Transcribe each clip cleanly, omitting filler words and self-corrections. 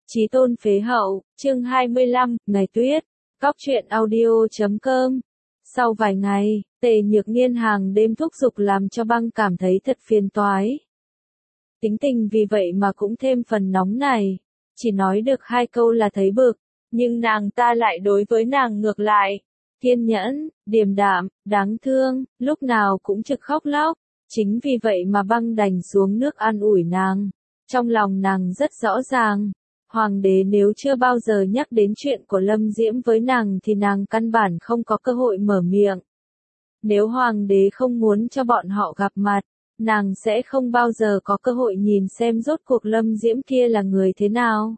Chí tôn phế hậu, chương 25, ngày tuyết, góc truyện audio.com. Sau vài ngày, Tề Nhược Nghiên hàng đêm thúc giục làm cho Băng cảm thấy thật phiền toái. Tính tình vì vậy mà cũng thêm phần nóng này, chỉ nói được 2 câu là thấy bực, nhưng nàng ta lại đối với nàng ngược lại. Kiên nhẫn, điềm đạm, đáng thương, lúc nào cũng trực khóc lóc. Chính vì vậy mà Băng đành xuống nước an ủi nàng. Trong lòng nàng rất rõ ràng, Hoàng đế nếu chưa bao giờ nhắc đến chuyện của Lâm Diễm với nàng thì nàng căn bản không có cơ hội mở miệng. Nếu Hoàng đế không muốn cho bọn họ gặp mặt, nàng sẽ không bao giờ có cơ hội nhìn xem rốt cuộc Lâm Diễm kia là người thế nào.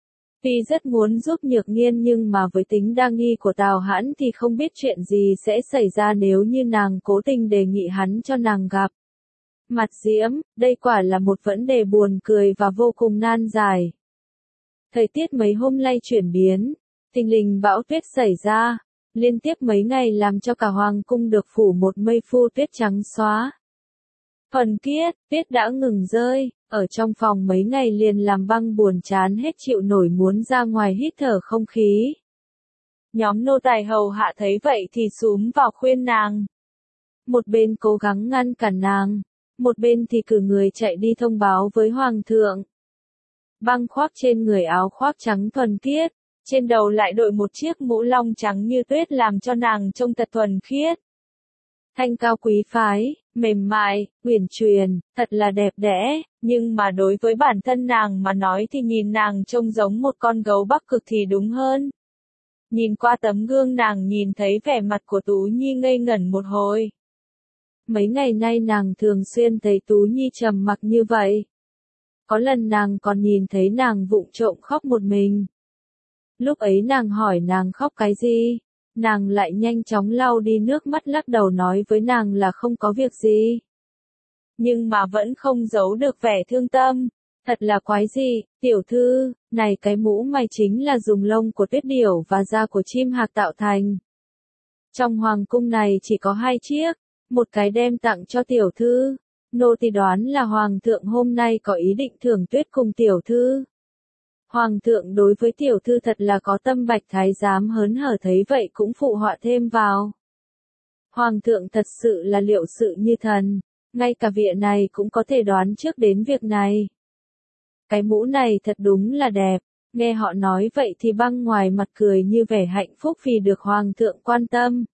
Tuy rất muốn giúp Nhược Nghiên nhưng mà với tính đa nghi của Tào Hãn thì không biết chuyện gì sẽ xảy ra nếu như nàng cố tình đề nghị hắn cho nàng gặp mặt Diễm, đây quả là một vấn đề buồn cười và vô cùng nan giải. Thời tiết mấy hôm nay chuyển biến, thình lình bão tuyết xảy ra, liên tiếp mấy ngày làm cho cả hoàng cung được phủ một mây phu tuyết trắng xóa. Thuần khiết, tuyết đã ngừng rơi, ở trong phòng mấy ngày liền làm Băng buồn chán hết chịu nổi muốn ra ngoài hít thở không khí. Nhóm nô tài hầu hạ thấy vậy thì xúm vào khuyên nàng. Một bên cố gắng ngăn cản nàng, một bên thì cử người chạy đi thông báo với hoàng thượng. Băng khoác trên người áo khoác trắng thuần khiết, trên đầu lại đội một chiếc mũ lông trắng như tuyết làm cho nàng trông thật thuần khiết. Thanh cao quý phái, mềm mại, uyển chuyển, thật là đẹp đẽ, nhưng mà đối với bản thân nàng mà nói thì nhìn nàng trông giống một con gấu Bắc Cực thì đúng hơn. Nhìn qua tấm gương nàng nhìn thấy vẻ mặt của Tú Nhi ngây ngẩn một hồi. Mấy ngày nay nàng thường xuyên thấy Tú Nhi trầm mặc như vậy. Có lần nàng còn nhìn thấy nàng vụng trộm khóc một mình. Lúc ấy nàng hỏi nàng khóc cái gì, nàng lại nhanh chóng lau đi nước mắt lắc đầu nói với nàng là không có việc gì. Nhưng mà vẫn không giấu được vẻ thương tâm, thật là quái gì, tiểu thư, này cái mũ mày chính là dùng lông của tuyết điểu và da của chim hạc tạo thành. Trong hoàng cung này chỉ có 2 chiếc, một cái đem tặng cho tiểu thư. Nô tỳ đoán là hoàng thượng hôm nay có ý định thưởng tuyết cùng tiểu thư. Hoàng thượng đối với tiểu thư thật là có tâm. Bạch thái giám hớn hở thấy vậy cũng phụ họa thêm vào. Hoàng thượng thật sự là liệu sự như thần, ngay cả vị này cũng có thể đoán trước đến việc này. Cái mũ này thật đúng là đẹp, nghe họ nói vậy thì Băng ngoài mặt cười như vẻ hạnh phúc vì được hoàng thượng quan tâm.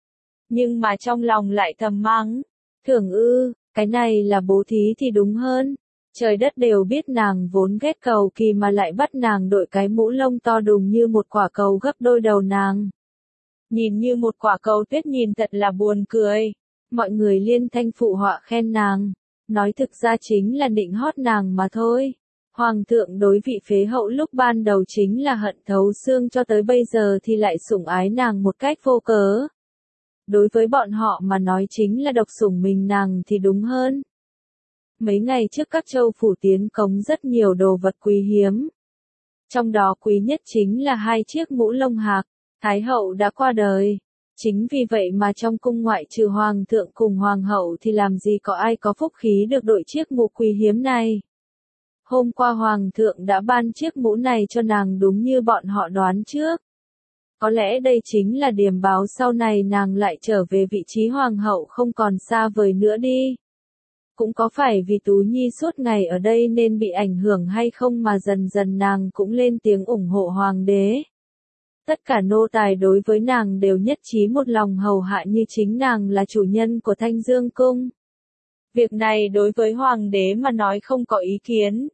Nhưng mà trong lòng lại thầm mắng, thưởng ư, cái này là bố thí thì đúng hơn. Trời đất đều biết nàng vốn ghét cầu kỳ mà lại bắt nàng đội cái mũ lông to đùng như một quả cầu gấp đôi đầu nàng. Nhìn như một quả cầu tuyết nhìn thật là buồn cười. Mọi người liên thanh phụ họa khen nàng, nói thực ra chính là định hót nàng mà thôi. Hoàng thượng đối vị phế hậu lúc ban đầu chính là hận thấu xương, cho tới bây giờ thì lại sủng ái nàng một cách vô cớ. Đối với bọn họ mà nói chính là độc sủng mình nàng thì đúng hơn. Mấy ngày trước các châu phủ tiến cống rất nhiều đồ vật quý hiếm. Trong đó quý nhất chính là 2 chiếc mũ lông hạc. Thái hậu đã qua đời. Chính vì vậy mà trong cung ngoại trừ hoàng thượng cùng hoàng hậu thì làm gì có ai có phúc khí được đội chiếc mũ quý hiếm này. Hôm qua hoàng thượng đã ban chiếc mũ này cho nàng đúng như bọn họ đoán trước. Có lẽ đây chính là điểm báo sau này nàng lại trở về vị trí hoàng hậu không còn xa vời nữa đi. Cũng có phải vì Tú Nhi suốt ngày ở đây nên bị ảnh hưởng hay không mà dần dần nàng cũng lên tiếng ủng hộ hoàng đế. Tất cả nô tài đối với nàng đều nhất trí một lòng hầu hạ như chính nàng là chủ nhân của Thanh Dương Cung. Việc này đối với hoàng đế mà nói không có ý kiến.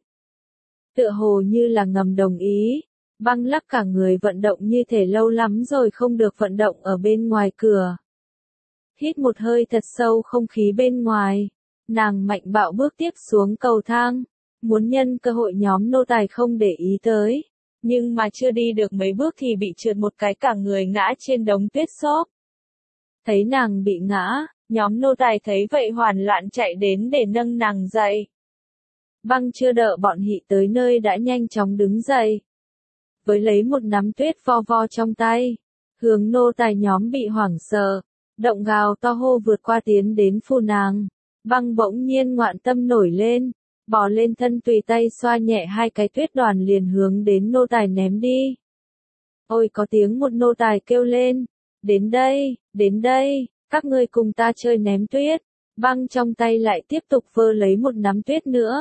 Tựa hồ như là ngầm đồng ý. Băng lắc cả người vận động như thể lâu lắm rồi không được vận động ở bên ngoài cửa. Hít một hơi thật sâu không khí bên ngoài. Nàng mạnh bạo bước tiếp xuống cầu thang. Muốn nhân cơ hội nhóm nô tài không để ý tới. Nhưng mà chưa đi được mấy bước thì bị trượt một cái cả người ngã trên đống tuyết xốp. Thấy nàng bị ngã, nhóm nô tài thấy vậy hoảng loạn chạy đến để nâng nàng dậy. Băng chưa đợi bọn Hị tới nơi đã nhanh chóng đứng dậy. Với lấy một nắm tuyết vo vo trong tay, hướng nô tài nhóm bị hoảng sợ, động gào to hô vượt qua tiến đến phù nàng. Băng bỗng nhiên ngoạn tâm nổi lên, bò lên thân tùy tay xoa nhẹ hai cái tuyết đoàn liền hướng đến nô tài ném đi. Ôi có tiếng một nô tài kêu lên, đến đây, các ngươi cùng ta chơi ném tuyết, băng trong tay lại tiếp tục vơ lấy một nắm tuyết nữa.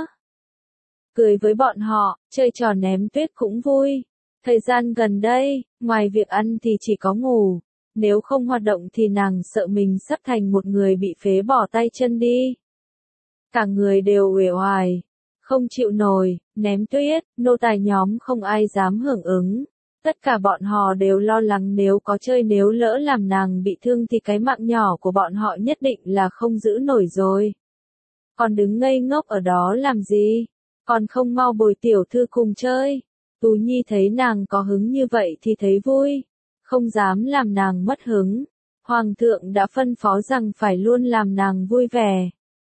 Cười với bọn họ, chơi trò ném tuyết cũng vui. Thời gian gần đây, ngoài việc ăn thì chỉ có ngủ, nếu không hoạt động thì nàng sợ mình sắp thành một người bị phế bỏ tay chân đi. Cả người đều uể oải, không chịu nổi, ném tuyết, nô tài nhóm không ai dám hưởng ứng. Tất cả bọn họ đều lo lắng nếu lỡ làm nàng bị thương thì cái mạng nhỏ của bọn họ nhất định là không giữ nổi rồi. Còn đứng ngây ngốc ở đó làm gì? Còn không mau bồi tiểu thư cùng chơi. Tú Nhi thấy nàng có hứng như vậy thì thấy vui, không dám làm nàng mất hứng. Hoàng thượng đã phân phó rằng phải luôn làm nàng vui vẻ.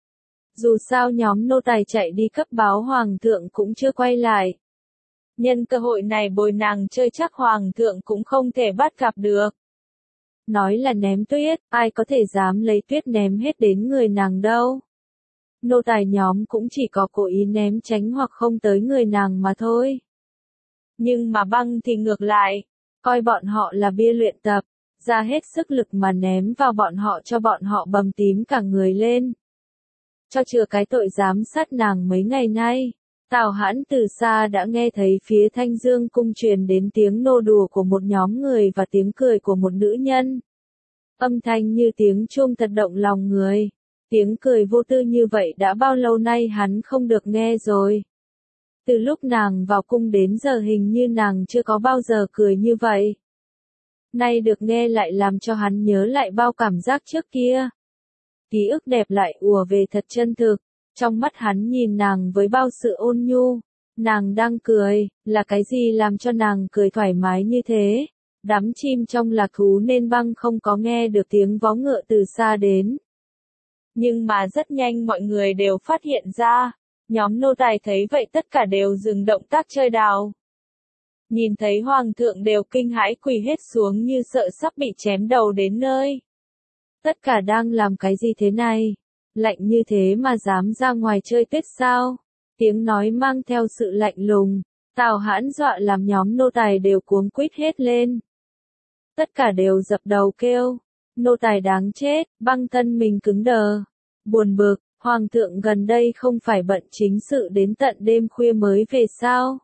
Dù sao nhóm nô tài chạy đi cấp báo hoàng thượng cũng chưa quay lại. Nhân cơ hội này bồi nàng chơi chắc hoàng thượng cũng không thể bắt gặp được. Nói là ném tuyết, ai có thể dám lấy tuyết ném hết đến người nàng đâu. Nô tài nhóm cũng chỉ có cố ý ném tránh hoặc không tới người nàng mà thôi. Nhưng mà băng thì ngược lại, coi bọn họ là bia luyện tập, ra hết sức lực mà ném vào bọn họ cho bọn họ bầm tím cả người lên. Cho chừa cái tội giám sát nàng mấy ngày nay, Tào Hãn từ xa đã nghe thấy phía Thanh Dương cung truyền đến tiếng nô đùa của một nhóm người và tiếng cười của một nữ nhân. Âm thanh như tiếng chuông thật động lòng người. Tiếng cười vô tư như vậy đã bao lâu nay hắn không được nghe rồi. Từ lúc nàng vào cung đến giờ hình như nàng chưa có bao giờ cười như vậy. Nay được nghe lại làm cho hắn nhớ lại bao cảm giác trước kia. Ký ức đẹp lại ùa về thật chân thực. Trong mắt hắn nhìn nàng với bao sự ôn nhu. Nàng đang cười, là cái gì làm cho nàng cười thoải mái như thế? Đám chim trong lạc thú nên băng không có nghe được tiếng vó ngựa từ xa đến. Nhưng mà rất nhanh mọi người đều phát hiện ra. Nhóm nô tài thấy vậy tất cả đều dừng động tác chơi đào. Nhìn thấy hoàng thượng đều kinh hãi quỳ hết xuống như sợ sắp bị chém đầu đến nơi. Tất cả đang làm cái gì thế này? Lạnh như thế mà dám ra ngoài chơi tuyết sao? Tiếng nói mang theo sự lạnh lùng. Tào Hãn dọa làm nhóm nô tài đều cuống quýt hết lên. Tất cả đều dập đầu kêu. Nô tài đáng chết, băng thân mình cứng đờ. Buồn bực, hoàng thượng gần đây không phải bận chính sự đến tận đêm khuya mới về sao?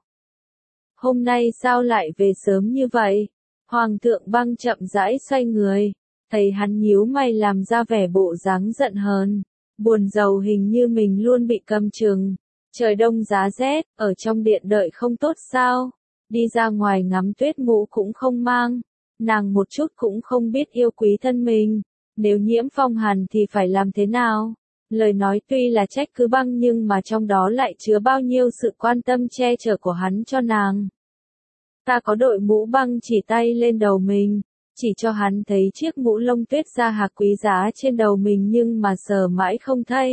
Hôm nay sao lại về sớm như vậy? Hoàng thượng băng chậm rãi xoay người. Thấy hắn nhíu mày làm ra vẻ bộ dáng giận hờn. Buồn rầu hình như mình luôn bị cầm chừng. Trời đông giá rét, ở trong điện đợi không tốt sao? Đi ra ngoài ngắm tuyết mũ cũng không mang. Nàng một chút cũng không biết yêu quý thân mình. Nếu nhiễm phong hàn thì phải làm thế nào? Lời nói tuy là trách cứ băng nhưng mà trong đó lại chứa bao nhiêu sự quan tâm che chở của hắn cho nàng. Ta có đội mũ băng chỉ tay lên đầu mình. Chỉ cho hắn thấy chiếc mũ lông tuyết da hạc quý giá trên đầu mình nhưng mà sờ mãi không thấy.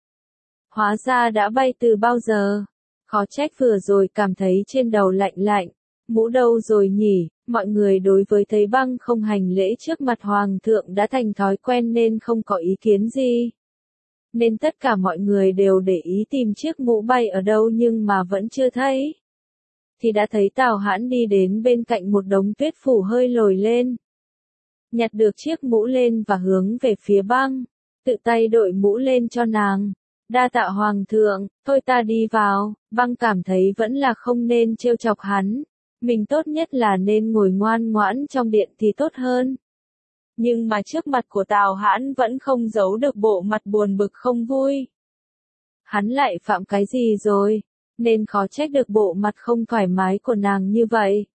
Hóa ra đã bay từ bao giờ. Khó trách vừa rồi cảm thấy trên đầu lạnh lạnh. Mũ đâu rồi nhỉ? Mọi người đối với thấy băng không hành lễ trước mặt hoàng thượng đã thành thói quen nên không có ý kiến gì. Nên tất cả mọi người đều để ý tìm chiếc mũ bay ở đâu nhưng mà vẫn chưa thấy. Thì đã thấy Tào Hãn đi đến bên cạnh một đống tuyết phủ hơi lồi lên. Nhặt được chiếc mũ lên và hướng về phía băng. Tự tay đội mũ lên cho nàng. Đa tạ hoàng thượng, thôi ta đi vào. Băng cảm thấy vẫn là không nên trêu chọc hắn. Mình tốt nhất là nên ngồi ngoan ngoãn trong điện thì tốt hơn. Nhưng mà trước mặt của Tào Hãn vẫn không giấu được bộ mặt buồn bực không vui. Hắn lại phạm cái gì rồi? Nên khó trách được bộ mặt không thoải mái của nàng như vậy.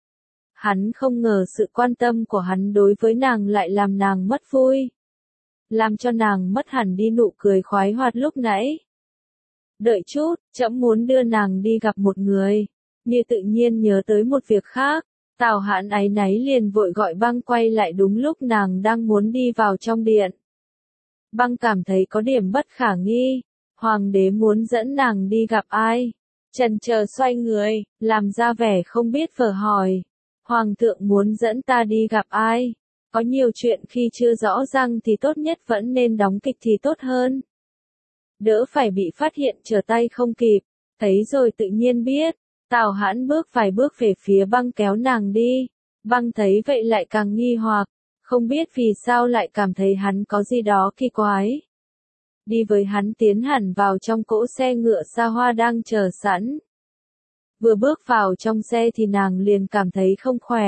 Hắn không ngờ sự quan tâm của hắn đối với nàng lại làm nàng mất vui. Làm cho nàng mất hẳn đi nụ cười khoái hoạt lúc nãy. Đợi chút, trẫm muốn đưa nàng đi gặp một người. Như tự nhiên nhớ tới một việc khác. Tào Hãn áy náy liền vội gọi băng quay lại đúng lúc nàng đang muốn đi vào trong điện. Băng cảm thấy có điểm bất khả nghi. Hoàng đế muốn dẫn nàng đi gặp ai? Chần chờ xoay người, làm ra vẻ không biết vờ hỏi. Hoàng thượng muốn dẫn ta đi gặp ai? Có nhiều chuyện khi chưa rõ ràng thì tốt nhất vẫn nên đóng kịch thì tốt hơn. đỡ phải bị phát hiện trở tay không kịp, thấy rồi tự nhiên biết. Tào Hãn bước vài bước về phía băng kéo nàng đi, băng thấy vậy lại càng nghi hoặc, không biết vì sao lại cảm thấy hắn có gì đó kỳ quái. Đi với hắn tiến hẳn vào trong cỗ xe ngựa xa hoa đang chờ sẵn. Vừa bước vào trong xe thì nàng liền cảm thấy không khỏe.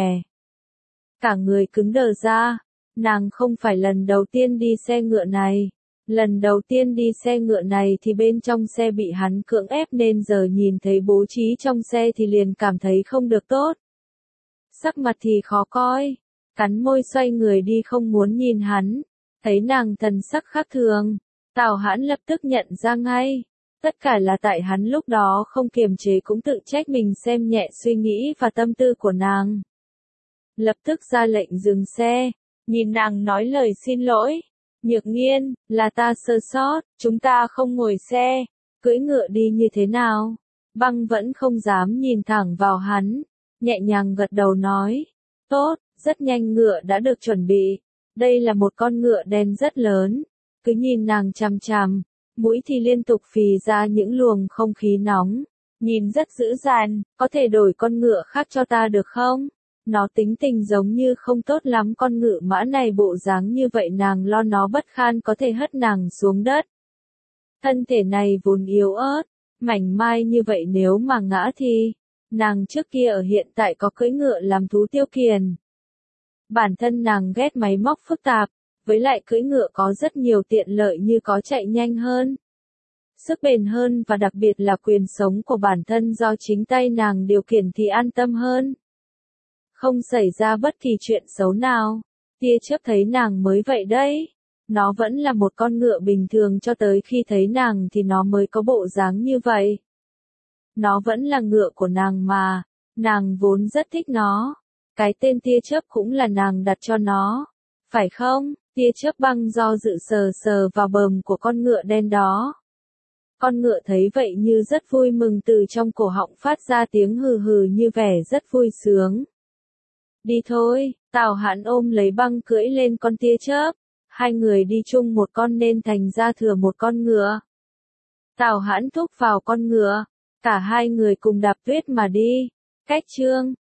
Cả người cứng đờ ra, nàng không phải lần đầu tiên đi xe ngựa này. Lần đầu tiên đi xe ngựa này thì bên trong xe bị hắn cưỡng ép nên giờ nhìn thấy bố trí trong xe thì liền cảm thấy không được tốt. Sắc mặt thì khó coi, cắn môi xoay người đi không muốn nhìn hắn, thấy nàng thần sắc khác thường, Tào Hãn lập tức nhận ra ngay. Tất cả là tại hắn lúc đó không kiềm chế cũng tự trách mình xem nhẹ suy nghĩ và tâm tư của nàng. Lập tức ra lệnh dừng xe, nhìn nàng nói lời xin lỗi. Nhược Nghiên, là ta sơ sót, chúng ta không ngồi xe, cưỡi ngựa đi như thế nào? Băng vẫn không dám nhìn thẳng vào hắn, nhẹ nhàng gật đầu nói. Tốt, rất nhanh ngựa đã được chuẩn bị. Đây là một con ngựa đen rất lớn, cứ nhìn nàng chằm chằm, mũi thì liên tục phì ra những luồng không khí nóng, nhìn rất dữ dằn, có thể đổi con ngựa khác cho ta được không? Nó tính tình giống như không tốt lắm, con ngựa mã này bộ dáng như vậy nàng lo nó bất khan có thể hất nàng xuống đất. Thân thể này vốn yếu ớt, mảnh mai như vậy nếu mà ngã thì, nàng trước kia ở hiện tại có cưỡi ngựa làm thú tiêu kiền. Bản thân nàng ghét máy móc phức tạp, với lại cưỡi ngựa có rất nhiều tiện lợi như có chạy nhanh hơn, sức bền hơn và đặc biệt là quyền sống của bản thân do chính tay nàng điều khiển thì an tâm hơn. Không xảy ra bất kỳ chuyện xấu nào. Tia chớp thấy nàng mới vậy đấy. Nó vẫn là một con ngựa bình thường cho tới khi thấy nàng thì nó mới có bộ dáng như vậy. Nó vẫn là ngựa của nàng mà, nàng vốn rất thích nó. Cái tên tia chớp cũng là nàng đặt cho nó. Phải không? Tia chớp băng do dự sờ sờ vào bờm của con ngựa đen đó. Con ngựa thấy vậy như rất vui mừng, từ trong cổ họng phát ra tiếng hừ hừ như vẻ rất vui sướng. Đi thôi, Tào Hãn ôm lấy băng cưỡi lên con tia chớp. Hai người đi chung một con nên thành ra thừa một con ngựa. Tào Hãn thúc vào con ngựa, cả hai người cùng đạp tuyết mà đi. Cách chương